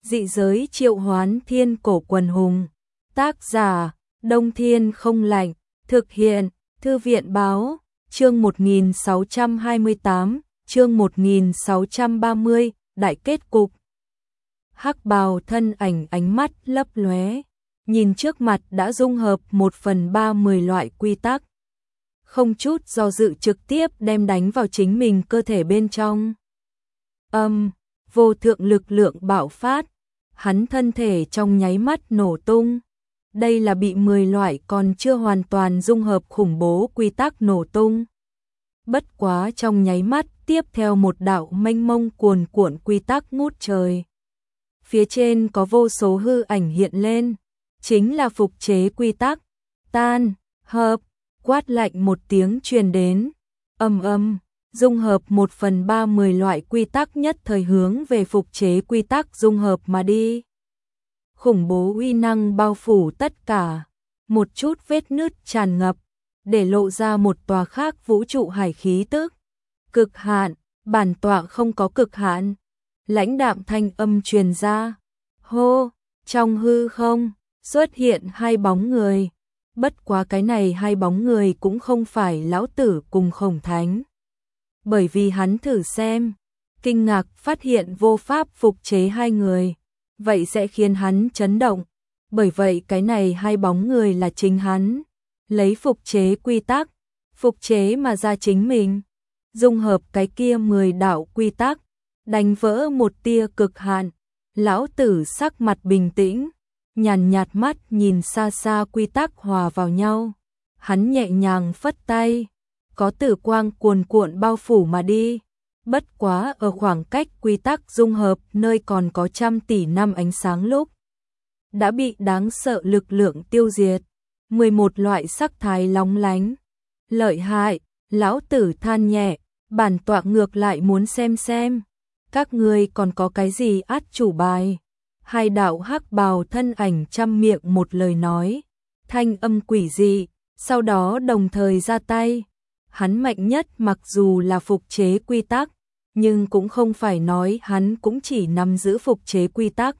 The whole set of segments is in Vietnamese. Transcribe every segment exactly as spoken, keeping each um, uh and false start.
Dị giới triệu hoán thiên cổ quần hùng. Tác giả, Đông Thiên Không Lạnh. Thực hiện, Thư viện Báo. Chương một nghìn sáu trăm hai mươi tám, chương một nghìn sáu trăm ba mươi, đại kết cục. Hắc bào thân ảnh ánh mắt lấp lóe, nhìn trước mặt đã dung hợp một phần ba mười loại quy tắc. Không chút do dự trực tiếp đem đánh vào chính mình cơ thể bên trong. Âm, vô thượng lực lượng bạo phát, hắn thân thể trong nháy mắt nổ tung. Đây là bị mười loại còn chưa hoàn toàn dung hợp khủng bố quy tắc nổ tung. Bất quá trong nháy mắt tiếp theo một đạo mênh mông cuồn cuộn quy tắc ngút trời. Phía trên có vô số hư ảnh hiện lên, chính là phục chế quy tắc. Tan, hợp, quát lạnh một tiếng truyền đến. Âm âm, dung hợp một phần ba mười loại quy tắc nhất thời hướng về phục chế quy tắc dung hợp mà đi. Khủng bố uy năng bao phủ tất cả, một chút vết nứt tràn ngập, để lộ ra một tòa khác vũ trụ hải khí tức. Cực hạn, bản tọa không có cực hạn. Lãnh đạm thanh âm truyền ra. Hô, trong hư không, xuất hiện hai bóng người. Bất quá cái này hai bóng người cũng không phải lão tử cùng Khổng Thánh. Bởi vì hắn thử xem, kinh ngạc phát hiện vô pháp phục chế hai người. Vậy sẽ khiến hắn chấn động. Bởi vậy cái này hai bóng người là chính hắn. Lấy phục chế quy tắc, phục chế mà ra chính mình. Dung hợp cái kia mười đạo quy tắc, đánh vỡ một tia cực hạn. Lão tử sắc mặt bình tĩnh, nhàn nhạt mắt nhìn xa xa quy tắc hòa vào nhau. Hắn nhẹ nhàng phất tay, có tử quang cuồn cuộn bao phủ mà đi. Bất quá ở khoảng cách quy tắc dung hợp nơi còn có trăm tỷ năm ánh sáng lúc, đã bị đáng sợ lực lượng tiêu diệt. mười một loại sắc thái lóng lánh. Lợi hại, lão tử than nhẹ, bản tọa ngược lại muốn xem xem. Các ngươi còn có cái gì át chủ bài? Hai đạo hắc bào thân ảnh trăm miệng một lời nói. Thanh âm quỷ dị, sau đó đồng thời ra tay. Hắn mạnh nhất mặc dù là phục chế quy tắc, nhưng cũng không phải nói hắn cũng chỉ nắm giữ phục chế quy tắc.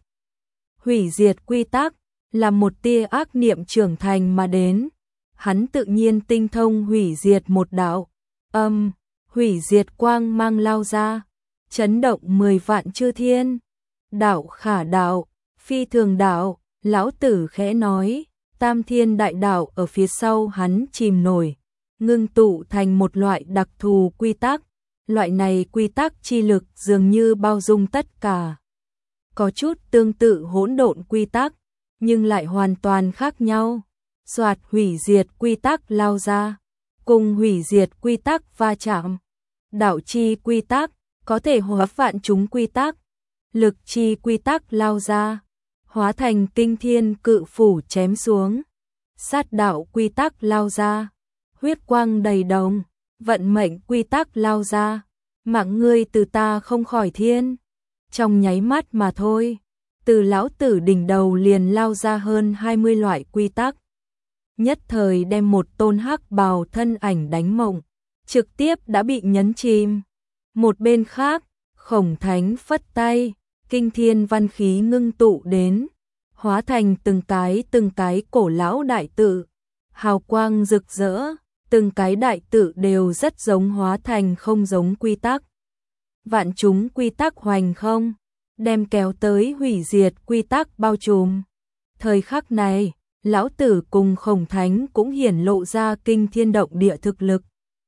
Hủy diệt quy tắc là một tia ác niệm trưởng thành mà đến. Hắn tự nhiên tinh thông hủy diệt một đạo. Âm, hủy diệt quang mang lao ra, chấn động mười vạn chư thiên. Đạo khả đạo, phi thường đạo, lão tử khẽ nói, tam thiên đại đạo ở phía sau hắn chìm nổi, ngưng tụ thành một loại đặc thù quy tắc. Loại này quy tắc chi lực dường như bao dung tất cả. Có chút tương tự hỗn độn quy tắc, nhưng lại hoàn toàn khác nhau. Soạt hủy diệt quy tắc lao ra, cùng hủy diệt quy tắc va chạm. Đạo chi quy tắc, có thể hóa vạn chúng quy tắc. Lực chi quy tắc lao ra, hóa thành kinh thiên cự phủ chém xuống. Sát đạo quy tắc lao ra, huyết quang đầy đồng. Vận mệnh quy tắc lao ra, mạng ngươi từ ta không khỏi thiên. Trong nháy mắt mà thôi, từ lão tử đỉnh đầu liền lao ra hơn hai mươi loại quy tắc. Nhất thời đem một tôn hắc bào thân ảnh đánh mộng, trực tiếp đã bị nhấn chìm. Một bên khác, Khổng Thánh phất tay, kinh thiên văn khí ngưng tụ đến, hóa thành từng cái từng cái cổ lão đại tự, hào quang rực rỡ. Từng cái đại tự đều rất giống hóa thành không giống quy tắc. Vạn chúng quy tắc hoành không, đem kéo tới hủy diệt quy tắc bao trùm. Thời khắc này, lão tử cùng Khổng Thánh cũng hiển lộ ra kinh thiên động địa thực lực.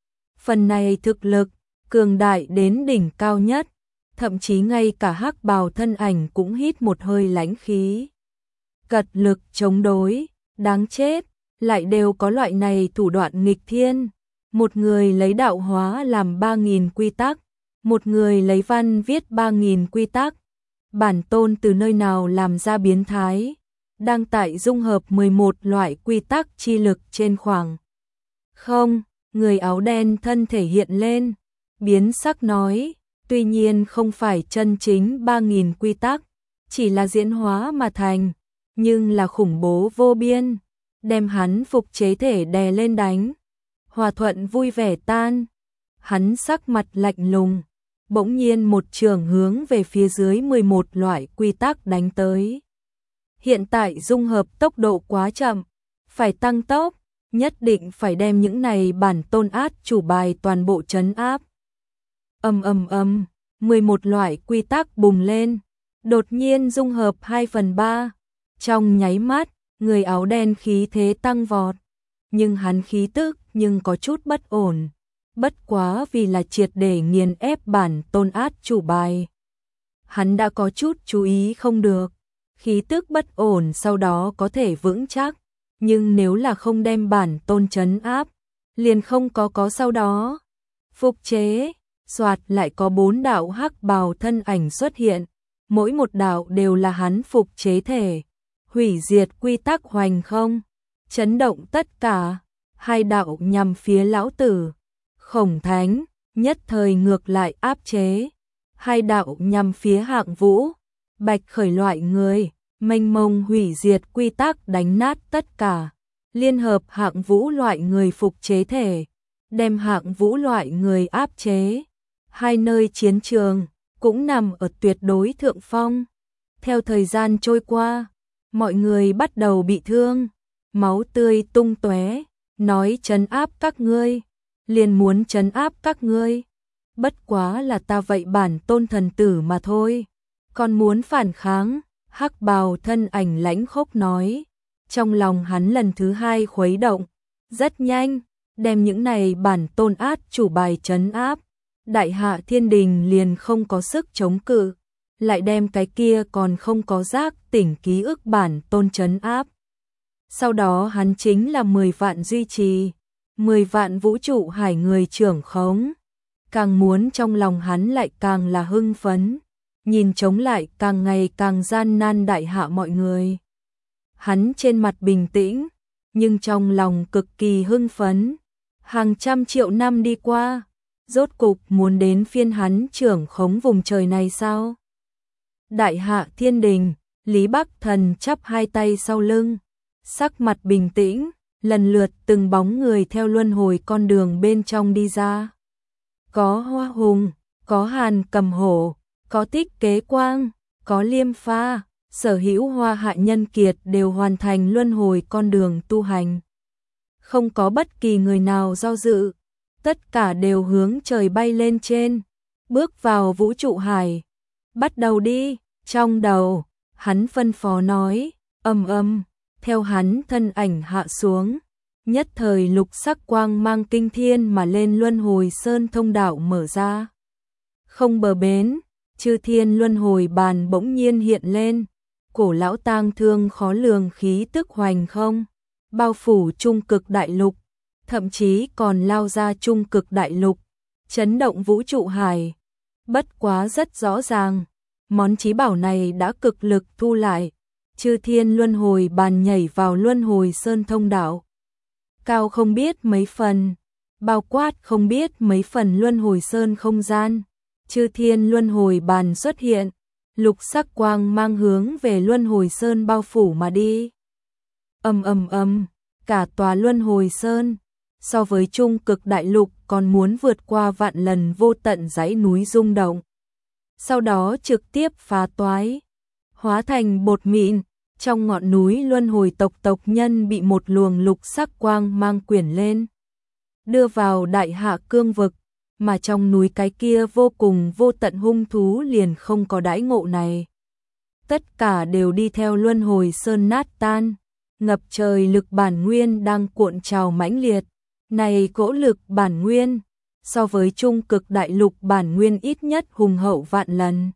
Phần này thực lực, cường đại đến đỉnh cao nhất, thậm chí ngay cả hắc bào thân ảnh cũng hít một hơi lãnh khí. Cật lực chống đối, đáng chết. Lại đều có loại này thủ đoạn nghịch thiên. Một người lấy đạo hóa làm ba nghìn quy tắc, một người lấy văn viết ba nghìn quy tắc. Bản tôn từ nơi nào làm ra biến thái, đang tại dung hợp mười một loại quy tắc chi lực trên khoảng không. Người áo đen thân thể hiện lên, biến sắc nói, tuy nhiên không phải chân chính ba nghìn quy tắc, chỉ là diễn hóa mà thành, nhưng là khủng bố vô biên. Đem hắn phục chế thể đè lên đánh. Hòa thuận vui vẻ tan. Hắn sắc mặt lạnh lùng, bỗng nhiên một trường hướng về phía dưới mười một loại quy tắc đánh tới. Hiện tại dung hợp tốc độ quá chậm, phải tăng tốc, nhất định phải đem những này bản tôn át chủ bài toàn bộ trấn áp. Ầm ầm ầm, mười một loại quy tắc bùng lên, đột nhiên dung hợp hai phần ba, trong nháy mắt, người áo đen khí thế tăng vọt, nhưng hắn khí tức nhưng có chút bất ổn, bất quá vì là triệt để nghiền ép bản tôn át chủ bài. Hắn đã có chút chú ý không được, khí tức bất ổn sau đó có thể vững chắc, nhưng nếu là không đem bản tôn trấn áp, liền không có có sau đó. Phục chế, soạt lại có bốn đạo hắc bào thân ảnh xuất hiện, mỗi một đạo đều là hắn phục chế thể, hủy diệt quy tắc hoành không, chấn động tất cả, hai đạo nhằm phía lão tử, Khổng Thánh, nhất thời ngược lại áp chế, hai đạo nhằm phía Hạng Vũ, Bạch Khởi loại người, mênh mông hủy diệt quy tắc đánh nát tất cả, liên hợp Hạng Vũ loại người phục chế thể, đem Hạng Vũ loại người áp chế. Hai nơi chiến trường cũng nằm ở tuyệt đối thượng phong. Theo thời gian trôi qua, mọi người bắt đầu bị thương, máu tươi tung tóe, nói trấn áp các ngươi, liền muốn trấn áp các ngươi. Bất quá là ta vậy bản tôn thần tử mà thôi, còn muốn phản kháng. Hắc bào thân ảnh lãnh khốc nói, trong lòng hắn lần thứ hai khuấy động, rất nhanh, đem những này bản tôn át chủ bài trấn áp. Đại Hạ Thiên Đình liền không có sức chống cự, lại đem cái kia còn không có giác tỉnh ký ức bản tôn trấn áp. Sau đó hắn chính là mười vạn duy trì, mười vạn vũ trụ hải người trưởng khống. Càng muốn trong lòng hắn lại càng là hưng phấn, nhìn chống lại càng ngày càng gian nan Đại Hạ mọi người. Hắn trên mặt bình tĩnh, nhưng trong lòng cực kỳ hưng phấn. Hàng trăm triệu năm đi qua, rốt cục muốn đến phiên hắn trưởng khống vùng trời này sao? Đại Hạ Thiên Đình, Lý Bắc Thần chắp hai tay sau lưng, sắc mặt bình tĩnh, lần lượt từng bóng người theo luân hồi con đường bên trong đi ra. Có Hoa Hùng, có Hàn Cầm Hổ, có Tích Kế Quang, có Liêm Pha, sở hữu Hoa Hạ nhân kiệt đều hoàn thành luân hồi con đường tu hành. Không có bất kỳ người nào do dự, tất cả đều hướng trời bay lên trên, bước vào vũ trụ hải. Bắt đầu đi, trong đầu, hắn phân phó nói, ầm ầm, theo hắn thân ảnh hạ xuống, nhất thời lục sắc quang mang kinh thiên mà lên luân hồi sơn thông đạo mở ra. Không bờ bến, chư thiên luân hồi bàn bỗng nhiên hiện lên, cổ lão tang thương khó lường khí tức hoành không, bao phủ trung cực đại lục, thậm chí còn lao ra trung cực đại lục, chấn động vũ trụ hải. Bất quá rất rõ ràng, món chí bảo này đã cực lực thu lại, chư thiên luân hồi bàn nhảy vào luân hồi sơn thông đạo. Cao không biết mấy phần, bao quát không biết mấy phần luân hồi sơn không gian, chư thiên luân hồi bàn xuất hiện, lục sắc quang mang hướng về luân hồi sơn bao phủ mà đi. Ầm ầm ầm, cả tòa luân hồi sơn, so với trung cực đại lục còn muốn vượt qua vạn lần vô tận dãy núi rung động. Sau đó trực tiếp phá toái, hóa thành bột mịn, trong ngọn núi luân hồi tộc tộc nhân bị một luồng lục sắc quang mang quyển lên, đưa vào Đại Hạ cương vực, mà trong núi cái kia vô cùng vô tận hung thú liền không có đãi ngộ này. Tất cả đều đi theo luân hồi sơn nát tan, ngập trời lực bản nguyên đang cuộn trào mãnh liệt. Này cỗ lực bản nguyên, so với trung cực đại lục bản nguyên ít nhất hùng hậu vạn lần.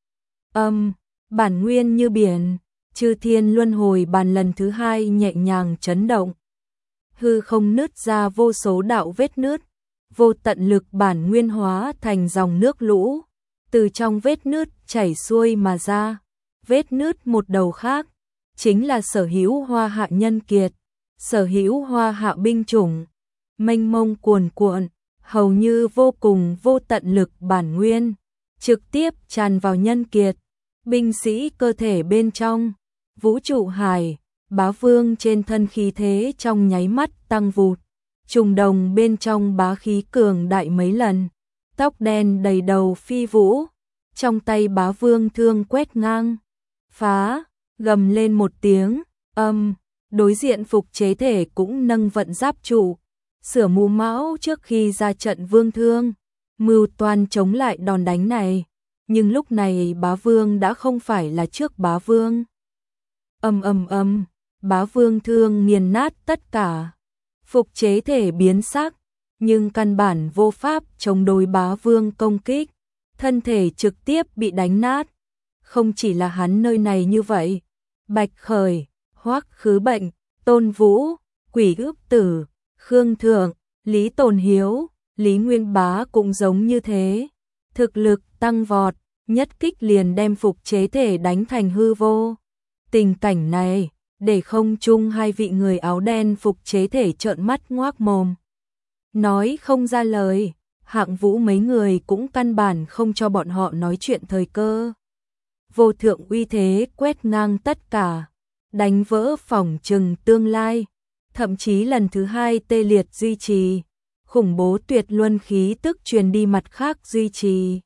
Âm, bản nguyên như biển, chư thiên luân hồi bàn lần thứ hai nhẹ nhàng chấn động. Hư không nứt ra vô số đạo vết nứt, vô tận lực bản nguyên hóa thành dòng nước lũ, từ trong vết nứt chảy xuôi mà ra. Vết nứt một đầu khác, chính là sở hữu Hoa Hạ nhân kiệt, sở hữu Hoa Hạ binh chủng. Mênh mông cuồn cuộn, hầu như vô cùng vô tận lực bản nguyên, trực tiếp tràn vào nhân kiệt, binh sĩ cơ thể bên trong, vũ trụ hải, bá vương trên thân khí thế trong nháy mắt tăng vụt, trùng đồng bên trong bá khí cường đại mấy lần, tóc đen đầy đầu phi vũ, trong tay bá vương thương quét ngang, phá, gầm lên một tiếng, âm, đối diện phục chế thể cũng nâng vận giáp trụ, sửa mũ mão trước khi ra trận vương thương, mưu toan chống lại đòn đánh này, nhưng lúc này bá vương đã không phải là trước bá vương. Âm âm âm, bá vương thương nghiền nát tất cả, phục chế thể biến sắc, nhưng căn bản vô pháp chống đối bá vương công kích, thân thể trực tiếp bị đánh nát. Không chỉ là hắn nơi này như vậy, Bạch Khởi, Hoắc Khứ Bệnh, Tôn Vũ, Quỷ Ước Tử, Khương Thượng, Lý Tồn Hiếu, Lý Nguyên Bá cũng giống như thế. Thực lực tăng vọt, nhất kích liền đem phục chế thể đánh thành hư vô. Tình cảnh này, để không chung hai vị người áo đen phục chế thể trợn mắt ngoác mồm. Nói không ra lời, Hạng Vũ mấy người cũng căn bản không cho bọn họ nói chuyện thời cơ. Vô thượng uy thế quét ngang tất cả, đánh vỡ phỏng chừng tương lai, thậm chí lần thứ hai tê liệt duy trì, khủng bố tuyệt luân khí tức truyền đi mặt khác duy trì.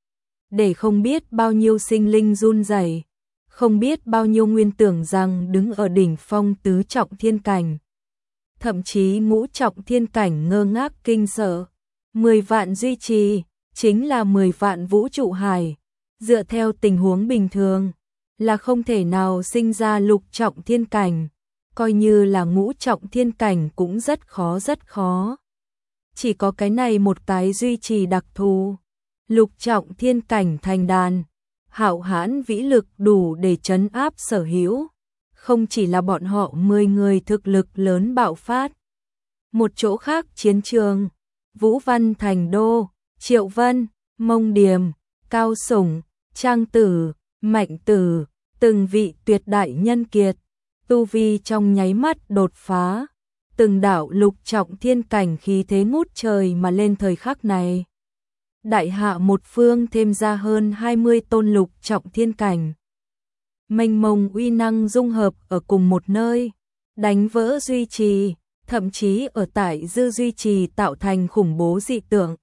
Để không biết bao nhiêu sinh linh run rẩy, không biết bao nhiêu nguyên tưởng rằng đứng ở đỉnh phong tứ trọng thiên cảnh. Thậm chí ngũ trọng thiên cảnh ngơ ngác kinh sợ, mười vạn duy trì, chính là mười vạn vũ trụ hải. Dựa theo tình huống bình thường, là không thể nào sinh ra lục trọng thiên cảnh, coi như là ngũ trọng thiên cảnh cũng rất khó rất khó. Chỉ có cái này một cái duy trì đặc thù, lục trọng thiên cảnh thành đàn, hạo hãn vĩ lực đủ để trấn áp sở hữu, không chỉ là bọn họ mười người thực lực lớn bạo phát. Một chỗ khác chiến trường, Vũ Văn Thành Đô, Triệu Vân, Mông Điềm, Cao Sủng, Trang Tử, Mạnh Tử, từng vị tuyệt đại nhân kiệt, tu vi trong nháy mắt đột phá, từng đạo lục trọng thiên cảnh khí thế ngút trời mà lên thời khắc này. Đại hạ một phương thêm ra hơn hai mươi tôn lục trọng thiên cảnh. Mênh mông uy năng dung hợp ở cùng một nơi, đánh vỡ duy trì, thậm chí ở tại dư duy trì tạo thành khủng bố dị tượng.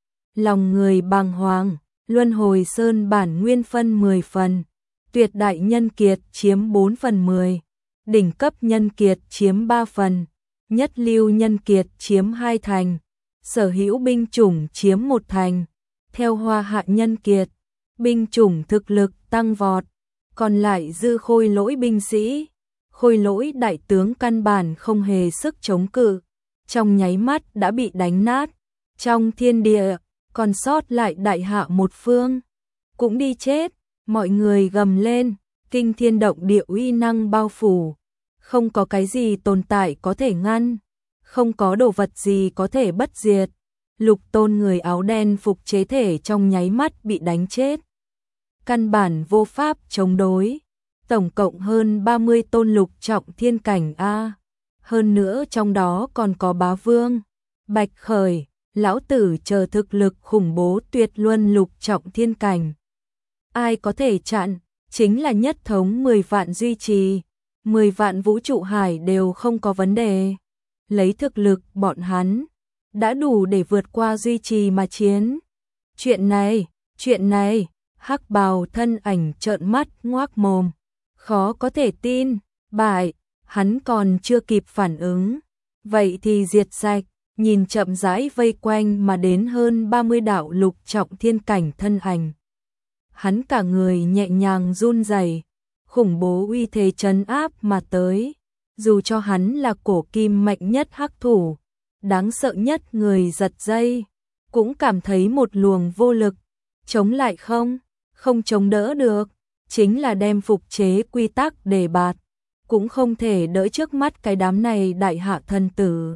Lòng người bàng hoàng, luân hồi sơn bản nguyên phân mười phần, tuyệt đại nhân kiệt chiếm bốn phần mười, đỉnh cấp nhân kiệt chiếm ba phần, nhất lưu nhân kiệt chiếm hai thành, sở hữu binh chủng chiếm một thành. Theo hoa hạ nhân kiệt, binh chủng thực lực tăng vọt, còn lại dư khôi lỗi binh sĩ, khôi lỗi đại tướng căn bản không hề sức chống cự, trong nháy mắt đã bị đánh nát. Trong thiên địa, còn sót lại đại hạ một phương, cũng đi chết, mọi người gầm lên, kinh thiên động địa uy năng bao phủ, không có cái gì tồn tại có thể ngăn, không có đồ vật gì có thể bất diệt. Lục tôn người áo đen phục chế thể trong nháy mắt bị đánh chết. Căn bản vô pháp chống đối. Tổng cộng hơn ba mươi tôn lục trọng thiên cảnh A. Hơn nữa trong đó còn có bá vương, Bạch Khởi, lão tử chờ thực lực khủng bố tuyệt luân lục trọng thiên cảnh. Ai có thể chặn, chính là nhất thống mười vạn duy trì, mười vạn vũ trụ hải đều không có vấn đề. Lấy thực lực bọn hắn đã đủ để vượt qua duy trì mà chiến. Chuyện này, chuyện này, hắc bào thân ảnh trợn mắt ngoác mồm, khó có thể tin, bại, hắn còn chưa kịp phản ứng, vậy thì diệt sạch, nhìn chậm rãi vây quanh mà đến hơn ba mươi đạo lục trọng thiên cảnh thân ảnh. Hắn cả người nhẹ nhàng run rẩy, khủng bố uy thế trấn áp mà tới, dù cho hắn là cổ kim mạnh nhất hắc thủ, đáng sợ nhất người giật dây, cũng cảm thấy một luồng vô lực, chống lại không, không chống đỡ được, chính là đem phục chế quy tắc đề bạt, cũng không thể đỡ trước mắt cái đám này đại hạ thần tử.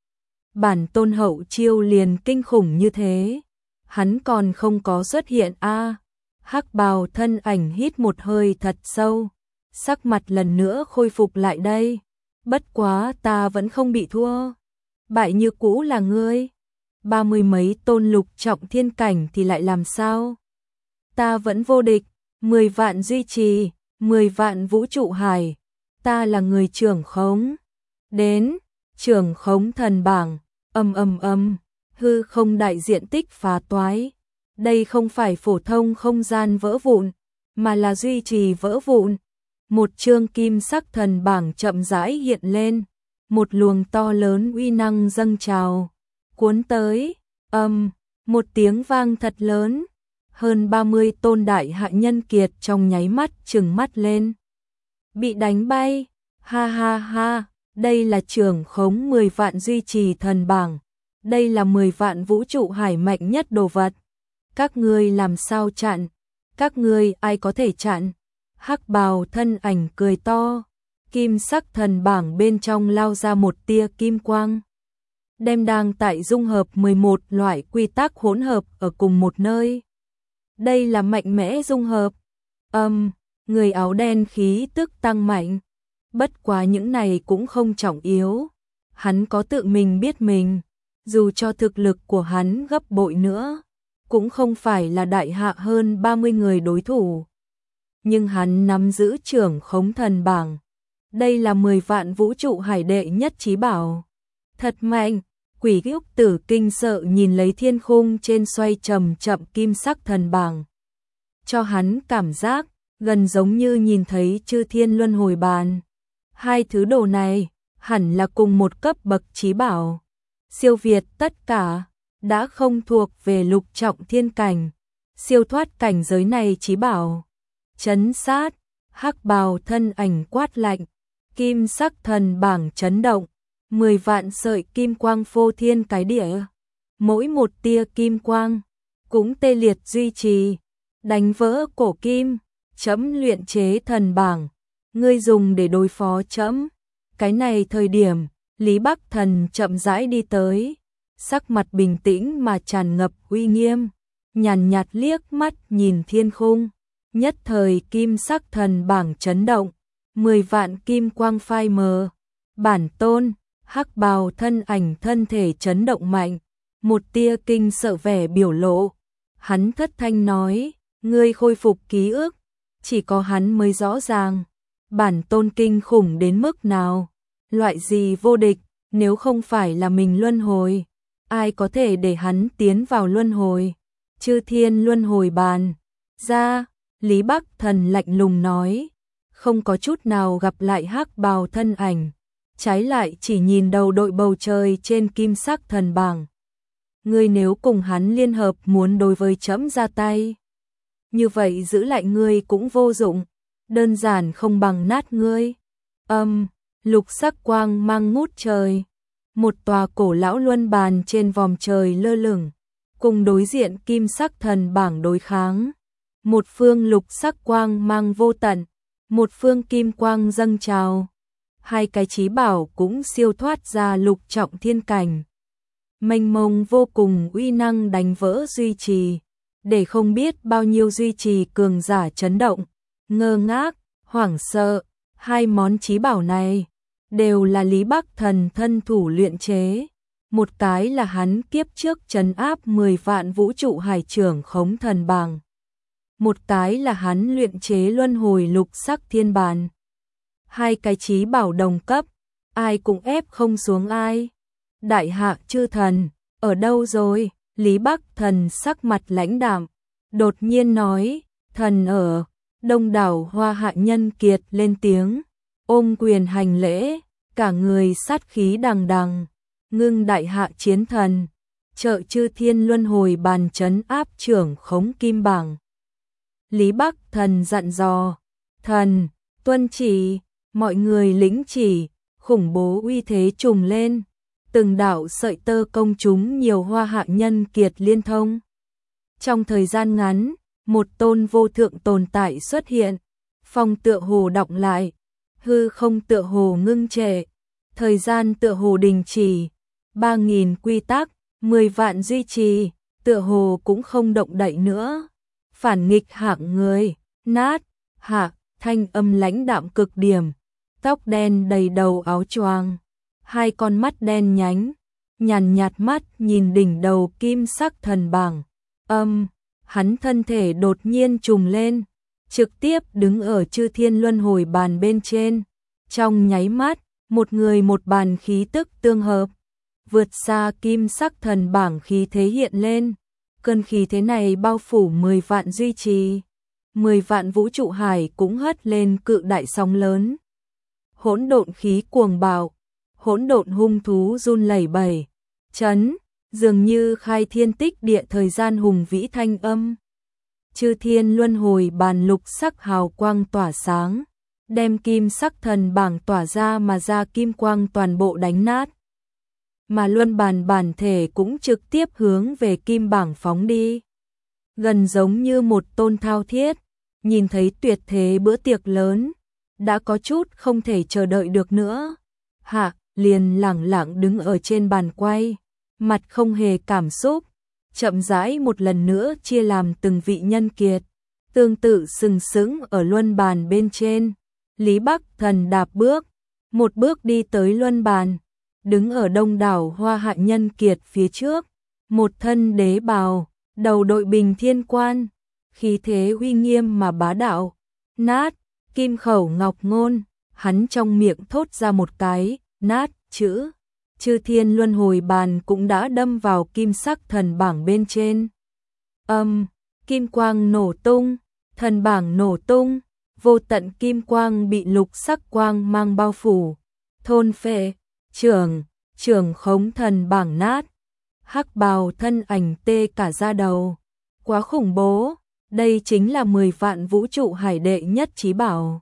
Bản tôn hậu chiêu liền kinh khủng như thế, hắn còn không có xuất hiện a. Hắc bào thân ảnh hít một hơi thật sâu, sắc mặt lần nữa khôi phục lại đây, bất quá ta vẫn không bị thua. Bại như cũ là ngươi, ba mươi mấy tôn lục trọng thiên cảnh thì lại làm sao? Ta vẫn vô địch, mười vạn duy trì, mười vạn vũ trụ hải, ta là người trưởng khống. Đến, trưởng khống thần bảng, âm âm âm, hư không đại diện tích phá toái. Đây không phải phổ thông không gian vỡ vụn, mà là duy trì vỡ vụn. Một chương kim sắc thần bảng chậm rãi hiện lên, một luồng to lớn uy năng dâng trào, cuốn tới, âm, một tiếng vang thật lớn, hơn ba mươi tôn đại hạ nhân kiệt trong nháy mắt trừng mắt lên. Bị đánh bay, ha ha ha, đây là trưởng khống mười vạn duy trì thần bảng, đây là mười vạn vũ trụ hải mạnh nhất đồ vật. Các ngươi làm sao chặn? Các ngươi ai có thể chặn? Hắc bào thân ảnh cười to, kim sắc thần bảng bên trong lao ra một tia kim quang. Đem đang tại dung hợp mười một loại quy tắc hỗn hợp ở cùng một nơi. Đây là mạnh mẽ dung hợp. Âm, um, người áo đen khí tức tăng mạnh. Bất quá những này cũng không trọng yếu. Hắn có tự mình biết mình, dù cho thực lực của hắn gấp bội nữa, cũng không phải là đại hạ hơn ba mươi người đối thủ. Nhưng hắn nắm giữ trưởng khống thần bảng. Đây là mười vạn vũ trụ hải đệ nhất chí bảo. Thật mạnh, quỷ úc tử kinh sợ nhìn lấy thiên khung trên xoay chậm chậm kim sắc thần bảng. Cho hắn cảm giác, gần giống như nhìn thấy chư thiên luân hồi bàn. Hai thứ đồ này, hẳn là cùng một cấp bậc chí bảo. Siêu việt tất cả, đã không thuộc về lục trọng thiên cảnh. Siêu thoát cảnh giới này chí bảo. Chấn sát, hắc bào thân ảnh quát lạnh, kim sắc thần bảng chấn động, mười vạn sợi kim quang phô thiên cái địa, mỗi một tia kim quang cũng tê liệt duy trì, đánh vỡ cổ kim, chấm luyện chế thần bảng, ngươi dùng để đối phó chấm. Cái này thời điểm, Lý Bắc Thần chậm rãi đi tới, sắc mặt bình tĩnh mà tràn ngập uy nghiêm, nhàn nhạt liếc mắt nhìn thiên khung. Nhất thời kim sắc thần bảng chấn động, mười vạn kim quang phai mờ, bản tôn, hắc bào thân ảnh thân thể chấn động mạnh, một tia kinh sợ vẻ biểu lộ. Hắn thất thanh nói, ngươi khôi phục ký ức, chỉ có hắn mới rõ ràng, bản tôn kinh khủng đến mức nào, loại gì vô địch, nếu không phải là mình luân hồi, ai có thể để hắn tiến vào luân hồi, chư thiên luân hồi bàn, ra. Lý Bắc Thần lạnh lùng nói, không có chút nào gặp lại hắc bào thân ảnh, trái lại chỉ nhìn đầu đội bầu trời trên kim sắc thần bảng. Ngươi nếu cùng hắn liên hợp muốn đối với chấm ra tay, như vậy giữ lại ngươi cũng vô dụng, đơn giản không bằng nát ngươi. Âm, um, lục sắc quang mang ngút trời, một tòa cổ lão luân bàn trên vòm trời lơ lửng, cùng đối diện kim sắc thần bảng đối kháng. Một phương lục sắc quang mang vô tận, một phương kim quang dâng trào. Hai cái chí bảo cũng siêu thoát ra lục trọng thiên cảnh. Mênh mông vô cùng uy năng đánh vỡ duy trì, để không biết bao nhiêu duy trì cường giả chấn động, ngơ ngác, hoảng sợ. Hai món chí bảo này đều là Lý Bắc Thần thân thủ luyện chế. Một cái là hắn kiếp trước trấn áp mười vạn vũ trụ hải trưởng khống thần bảng. Một cái là hắn luyện chế luân hồi lục sắc thiên bàn. Hai cái chí bảo đồng cấp, ai cũng ép không xuống ai. Đại hạ chư thần, ở đâu rồi? Lý Bắc Thần sắc mặt lãnh đạm, đột nhiên nói, thần ở. Đông đảo hoa hạ nhân kiệt lên tiếng, ôm quyền hành lễ, cả người sát khí đằng đằng, ngưng đại hạ chiến thần, trợ chư thiên luân hồi bàn trấn áp trưởng khống kim bảng. Lý Bắc Thần dặn dò, thần, tuân chỉ, mọi người lĩnh chỉ, khủng bố uy thế trùng lên, từng đạo sợi tơ công chúng nhiều hoa hạ nhân kiệt liên thông. Trong thời gian ngắn, một tôn vô thượng tồn tại xuất hiện, phong tựa hồ đọng lại, hư không tựa hồ ngưng trệ, thời gian tựa hồ đình chỉ, ba nghìn quy tắc, mười vạn duy trì, tựa hồ cũng không động đậy nữa. Phản nghịch hạng người, nát, hạ, thanh âm lãnh đạm cực điểm, tóc đen đầy đầu áo choàng, hai con mắt đen nhánh, nhàn nhạt mắt nhìn đỉnh đầu kim sắc thần bảng. Âm, hắn thân thể đột nhiên trùng lên, trực tiếp đứng ở chư thiên luân hồi bàn bên trên. Trong nháy mắt, một người một bàn khí tức tương hợp, vượt xa kim sắc thần bảng khí thế hiện lên. Cơn khí thế này bao phủ mười vạn duy trì. mười vạn vũ trụ hải cũng hất lên cự đại sóng lớn. Hỗn độn khí cuồng bạo, hỗn độn hung thú run lẩy bẩy, chấn, dường như khai thiên tích địa thời gian hùng vĩ thanh âm. Chư thiên luân hồi bàn lục sắc hào quang tỏa sáng, đem kim sắc thần bảng tỏa ra mà ra kim quang toàn bộ đánh nát. Mà luân bàn bản thể cũng trực tiếp hướng về kim bảng phóng đi. Gần giống như một tôn thao thiết, nhìn thấy tuyệt thế bữa tiệc lớn, đã có chút không thể chờ đợi được nữa. Hạ, liền lẳng lặng đứng ở trên bàn quay, mặt không hề cảm xúc, chậm rãi một lần nữa chia làm từng vị nhân kiệt, tương tự sừng sững ở luân bàn bên trên. Lý Bắc Thần đạp bước, một bước đi tới luân bàn, đứng ở đông đảo hoa hạ nhân kiệt phía trước, một thân đế bào, đầu đội bình thiên quan, khí thế uy nghiêm mà bá đạo. Nát, kim khẩu ngọc ngôn, hắn trong miệng thốt ra một cái, nát, chữ. Chư thiên luân hồi bàn cũng đã đâm vào kim sắc thần bảng bên trên. Âm, kim quang nổ tung, thần bảng nổ tung, vô tận kim quang bị lục sắc quang mang bao phủ. Thôn phệ, trưởng, trưởng khống thần bảng nát. Hắc bào thân ảnh tê cả da đầu. Quá khủng bố, đây chính là mười vạn vũ trụ hải đệ nhất chí bảo.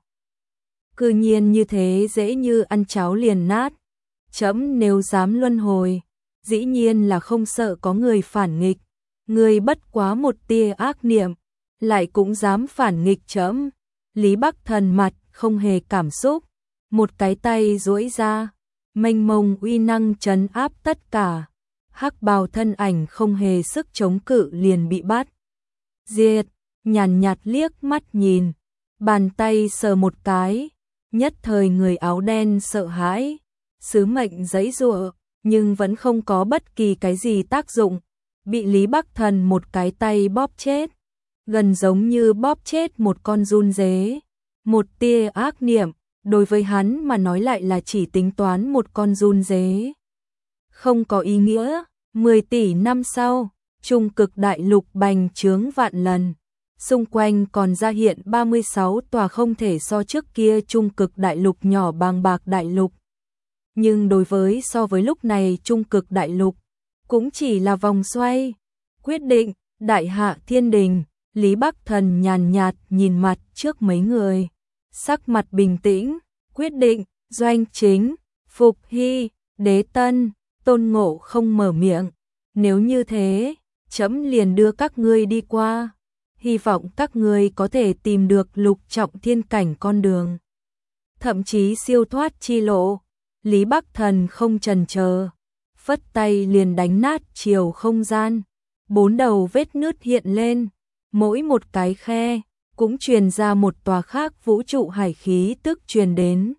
Cư nhiên như thế dễ như ăn cháo liền nát. Trẫm nếu dám luân hồi, dĩ nhiên là không sợ có người phản nghịch. Người bất quá một tia ác niệm, lại cũng dám phản nghịch trẫm. Lý Bắc Thần mặt không hề cảm xúc, một cái tay duỗi ra, mênh mông uy năng trấn áp tất cả. Hắc bào thân ảnh không hề sức chống cự liền bị bắt. Diệt, nhàn nhạt liếc mắt nhìn, bàn tay sờ một cái, nhất thời người áo đen sợ hãi. Sứ mệnh giãy giụa, nhưng vẫn không có bất kỳ cái gì tác dụng, bị Lý Bắc Thần một cái tay bóp chết, gần giống như bóp chết một con giun dế. Một tia ác niệm, đối với hắn mà nói lại là chỉ tính toán một con giun dế. Không có ý nghĩa, mười tỷ năm sau, trung cực đại lục bành trướng vạn lần, xung quanh còn ra hiện ba mươi sáu tòa không thể so trước kia trung cực đại lục nhỏ bàng bạc đại lục. Nhưng đối với so với lúc này trung cực đại lục, cũng chỉ là vòng xoay. Quyết định, đại hạ thiên đình, Lý Bắc Thần nhàn nhạt nhìn mặt trước mấy người. Sắc mặt bình tĩnh, quyết định, Doanh Chính, Phục Hy, Đế Tân, Tôn Ngộ không mở miệng. Nếu như thế, trẫm liền đưa các ngươi đi qua. Hy vọng các ngươi có thể tìm được lục trọng thiên cảnh con đường. Thậm chí siêu thoát chi lộ. Lý Bắc Thần không chần chờ, phất tay liền đánh nát chiều không gian. Bốn đầu vết nứt hiện lên, mỗi một cái khe cũng truyền ra một tòa khác vũ trụ hải khí tức truyền đến.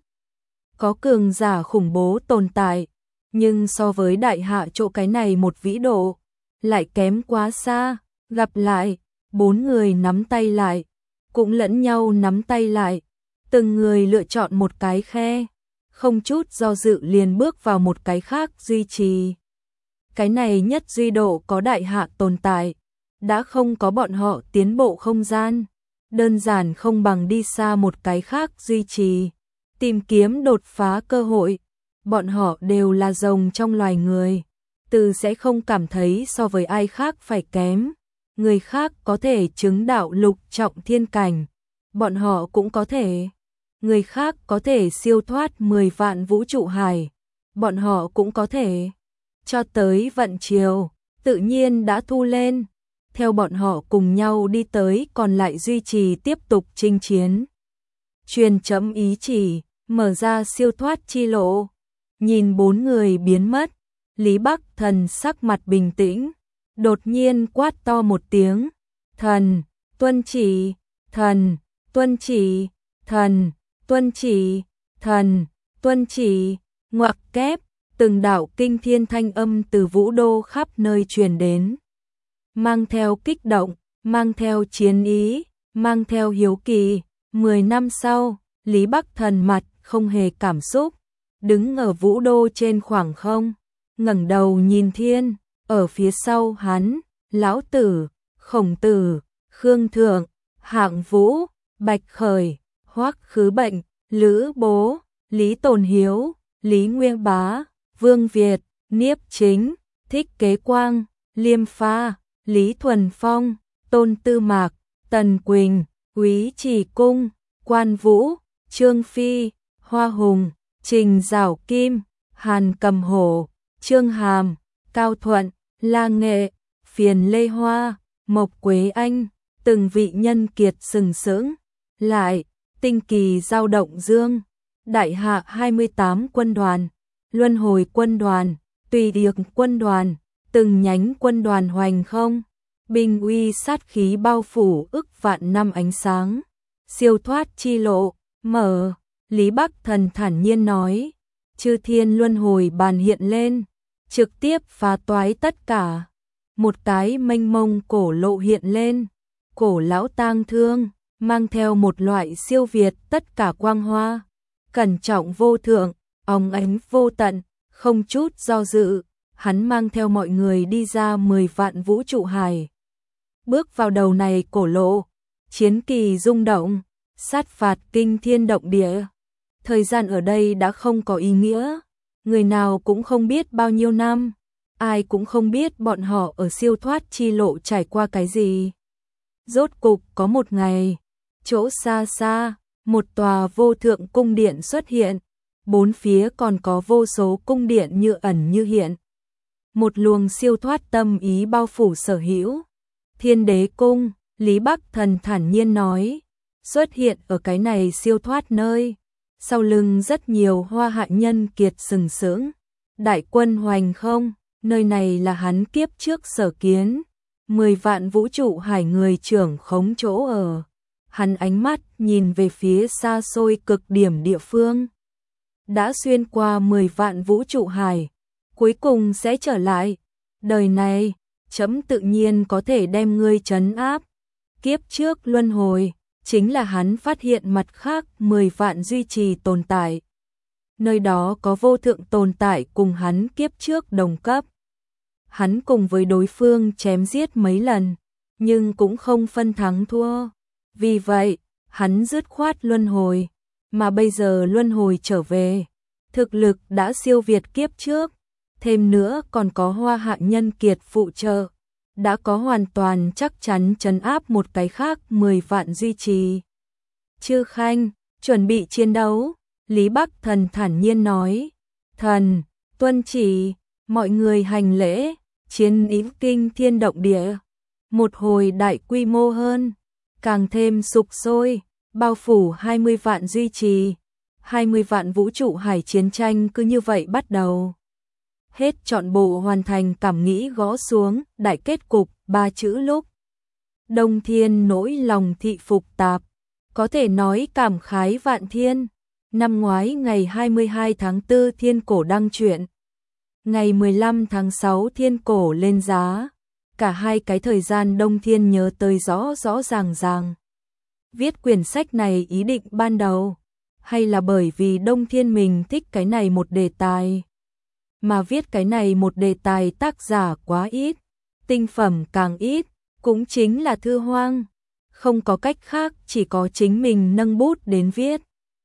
Có cường giả khủng bố tồn tại, nhưng so với đại hạ chỗ cái này một vĩ độ, lại kém quá xa. Gặp lại, bốn người nắm tay lại, cũng lẫn nhau nắm tay lại, từng người lựa chọn một cái khe. Không chút do dự liền bước vào một cái khác duy trì. Cái này nhất duy độ có đại hạ tồn tại, đã không có bọn họ tiến bộ không gian, đơn giản không bằng đi xa một cái khác duy trì, tìm kiếm đột phá cơ hội. Bọn họ đều là rồng trong loài người, từ sẽ không cảm thấy so với ai khác phải kém. Người khác có thể chứng đạo lục trọng thiên cảnh, bọn họ cũng có thể. Người khác có thể siêu thoát mười vạn vũ trụ hải, bọn họ cũng có thể. Cho tới vận chiều, tự nhiên đã thu lên, theo bọn họ cùng nhau đi tới còn lại duy trì tiếp tục chinh chiến. Truyền chấm ý chỉ, mở ra siêu thoát chi lộ. Nhìn bốn người biến mất, Lý Bắc Thần sắc mặt bình tĩnh, đột nhiên quát to một tiếng, thần, tuân chỉ, thần, tuân chỉ, thần. Tuân chỉ, thần, tuân chỉ, ngoặc kép, từng đạo kinh thiên thanh âm từ vũ đô khắp nơi truyền đến. Mang theo kích động, mang theo chiến ý, mang theo hiếu kỳ. Mười năm sau, Lý Bắc Thần mặt không hề cảm xúc, đứng ở vũ đô trên khoảng không. ngẩng đầu nhìn thiên, ở phía sau hắn, Lão Tử, Khổng Tử, Khương Thượng, Hạng Vũ, Bạch Khởi, Hoắc Khứ Bệnh, Lữ Bố, Lý Tồn Hiếu, Lý Nguyên Bá, Vương Việt, Niếp Chính, Thích Kế Quang, Liêm Pha, Lý Thuần Phong, Tôn Tư Mạc, Tần Quỳnh, Úy Trì Cung, Quan Vũ, Trương Phi, Hoa Hùng, Trình Giảo Kim, Hàn Cầm Hổ, Trương Hàm, Cao Thuận, La Nghệ, Phiền Lê Hoa, Mộc Quế Anh, từng vị nhân kiệt sừng sững. Lại, tinh kỳ giao động dương, đại hạ hai mươi tám quân đoàn, luân hồi quân đoàn, tùy điệp quân đoàn, từng nhánh quân đoàn hoành không, bình uy sát khí bao phủ ức vạn năm ánh sáng, siêu thoát chi lộ, mở, Lý Bắc Thần thản nhiên nói, chư thiên luân hồi bàn hiện lên, trực tiếp phá toái tất cả, một cái mênh mông cổ lộ hiện lên, cổ lão tang thương, mang theo một loại siêu việt tất cả quang hoa, cẩn trọng vô thượng, óng ánh vô tận, không chút do dự, hắn mang theo mọi người đi ra mười vạn vũ trụ hải. Bước vào đầu này cổ lộ, chiến kỳ rung động, sát phạt kinh thiên động địa. Thời gian ở đây đã không có ý nghĩa, người nào cũng không biết bao nhiêu năm, ai cũng không biết bọn họ ở siêu thoát chi lộ trải qua cái gì. Rốt cục có một ngày, chỗ xa xa, một tòa vô thượng cung điện xuất hiện, bốn phía còn có vô số cung điện như ẩn như hiện. Một luồng siêu thoát tâm ý bao phủ sở hữu. Thiên Đế Cung, Lý Bắc Thần thản nhiên nói, xuất hiện ở cái này siêu thoát nơi. Sau lưng rất nhiều hoa hạ nhân kiệt sừng sững. Đại quân hoành không, nơi này là hắn kiếp trước sở kiến. Mười vạn vũ trụ hải người trưởng khống chỗ ở. Hắn ánh mắt nhìn về phía xa xôi cực điểm địa phương. Đã xuyên qua mười vạn vũ trụ hải, cuối cùng sẽ trở lại. Đời này, chấm tự nhiên có thể đem ngươi trấn áp. Kiếp trước luân hồi, chính là hắn phát hiện mặt khác mười vạn duy trì tồn tại. Nơi đó có vô thượng tồn tại cùng hắn kiếp trước đồng cấp. Hắn cùng với đối phương chém giết mấy lần, nhưng cũng không phân thắng thua. Vì vậy, hắn dứt khoát luân hồi, mà bây giờ luân hồi trở về. Thực lực đã siêu việt kiếp trước, thêm nữa còn có hoa hạ nhân kiệt phụ trợ. Đã có hoàn toàn chắc chắn trấn áp một cái khác mười vạn duy trì. Chư Khanh, chuẩn bị chiến đấu, Lý Bắc Thần thản nhiên nói. Thần, tuân chỉ, mọi người hành lễ, chiến ý kinh thiên động địa. Một hồi đại quy mô hơn, càng thêm sục sôi, bao phủ hai mươi vạn duy trì. hai mươi vạn vũ trụ hải chiến tranh cứ như vậy bắt đầu. Hết trọn bộ hoàn thành cảm nghĩ gõ xuống, đại kết cục, ba chữ lúc. Đông Thiên nỗi lòng thị phục tạp, có thể nói cảm khái vạn thiên. Năm ngoái ngày hai mươi hai tháng tư Thiên Cổ đăng truyện. Ngày mười lăm tháng sáu Thiên Cổ lên giá. Cả hai cái thời gian Đông Thiên nhớ tới rõ rõ ràng ràng. Viết quyển sách này ý định ban đầu, hay là bởi vì Đông Thiên mình thích cái này một đề tài. Mà viết cái này một đề tài tác giả quá ít, tinh phẩm càng ít, cũng chính là thư hoang. Không có cách khác, chỉ có chính mình nâng bút đến viết.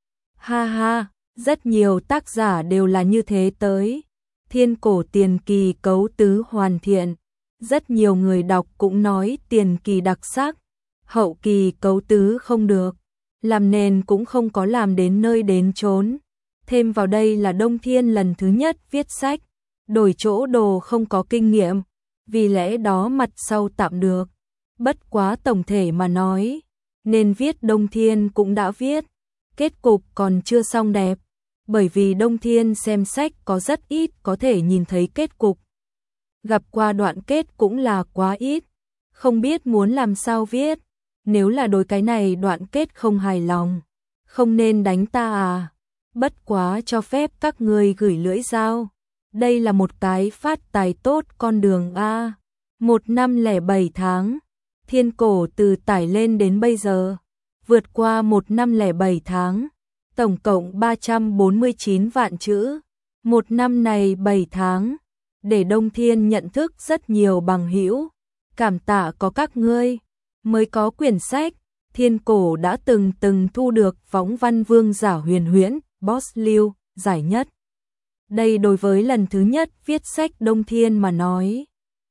Ha ha, rất nhiều tác giả đều là như thế tới. Thiên Cổ tiền kỳ cấu tứ hoàn thiện. Rất nhiều người đọc cũng nói tiền kỳ đặc sắc, hậu kỳ cấu tứ không được. Làm nền cũng không có làm đến nơi đến chốn. Thêm vào đây là Đông Thiên lần thứ nhất viết sách, đổi chỗ đồ không có kinh nghiệm, vì lẽ đó mặt sau tạm được. Bất quá tổng thể mà nói, nên viết Đông Thiên cũng đã viết, kết cục còn chưa xong đẹp, bởi vì Đông Thiên xem sách có rất ít có thể nhìn thấy kết cục. Gặp qua đoạn kết cũng là quá ít, không biết muốn làm sao viết, nếu là đối cái này đoạn kết không hài lòng, không nên đánh ta à. Bất quá cho phép các người gửi lưỡi dao. Đây là một cái phát tài tốt con đường A. Một năm lẻ bảy tháng. Thiên Cổ từ tải lên đến bây giờ. Vượt qua một năm lẻ bảy tháng. Tổng cộng ba trăm bốn mươi chín vạn chữ. Một năm này bảy tháng. để Đông Thiên nhận thức rất nhiều bằng hữu. Cảm tạ có các ngươi, mới có quyển sách, Thiên Cổ đã từng từng thu được Võng Văn Vương Giả Huyền Huyễn, Boss Lưu, giải nhất. Đây đối với lần thứ nhất viết sách Đông Thiên mà nói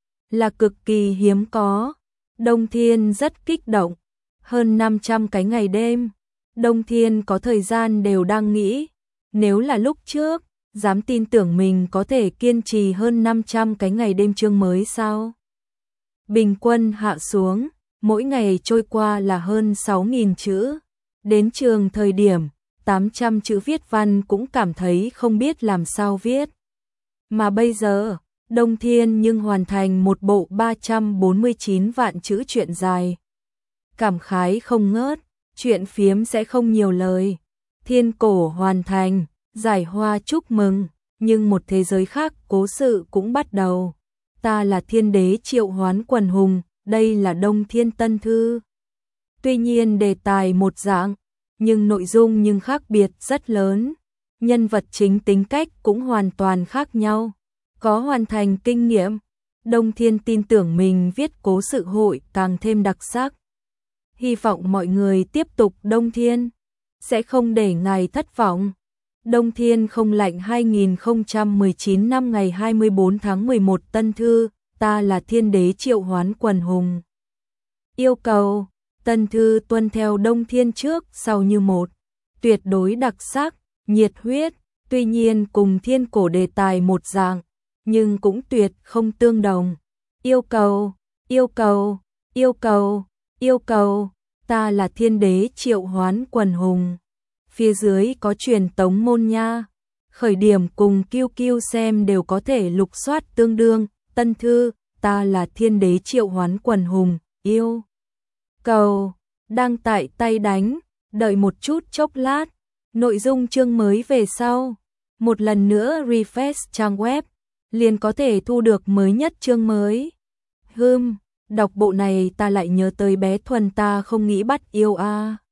là cực kỳ hiếm có. Đông Thiên rất kích động, hơn năm trăm cái ngày đêm. Đông Thiên có thời gian đều đang nghĩ, nếu là lúc trước, dám tin tưởng mình có thể kiên trì hơn năm trăm cái ngày đêm chương mới sao? Bình quân hạ xuống, mỗi ngày trôi qua là hơn sáu nghìn chữ. Đến trường thời điểm, tám trăm chữ viết văn cũng cảm thấy không biết làm sao viết. Mà bây giờ, Đông Thiên nhưng hoàn thành một bộ ba trăm bốn mươi chín vạn chữ truyện dài. Cảm khái không ngớt, chuyện phiếm sẽ không nhiều lời. Thiên Cổ hoàn thành, giải hoa chúc mừng, nhưng một thế giới khác cố sự cũng bắt đầu. Ta là thiên đế triệu hoán quần hùng, đây là Đông Thiên Tân Thư. Tuy nhiên đề tài một dạng, nhưng nội dung nhưng khác biệt rất lớn. Nhân vật chính tính cách cũng hoàn toàn khác nhau. Có hoàn thành kinh nghiệm, Đông Thiên tin tưởng mình viết cố sự hội càng thêm đặc sắc. Hy vọng mọi người tiếp tục Đông Thiên, sẽ không để ngài thất vọng. Đông Thiên không lạnh hai nghìn không trăm mười chín năm ngày hai mươi bốn tháng mười một Tân Thư, ta là thiên đế triệu hoán quần hùng. Yêu cầu, Tân Thư tuân theo Đông Thiên trước sau như một, tuyệt đối đặc sắc, nhiệt huyết, tuy nhiên cùng Thiên Cổ đề tài một dạng, nhưng cũng tuyệt không tương đồng. Yêu cầu, yêu cầu, yêu cầu, yêu cầu, ta là thiên đế triệu hoán quần hùng. Phía dưới có truyền tống môn nha. Khởi điểm cùng Kiêu Kiêu xem đều có thể lục soát tương đương. Tân Thư, ta là thiên đế triệu hoán quần hùng, yêu cầu, đang tại tay đánh, đợi một chút chốc lát, nội dung chương mới về sau. Một lần nữa refresh trang web, liền có thể thu được mới nhất chương mới. Hừm, đọc bộ này ta lại nhớ tới bé Thuần ta không nghĩ bắt yêu a. À.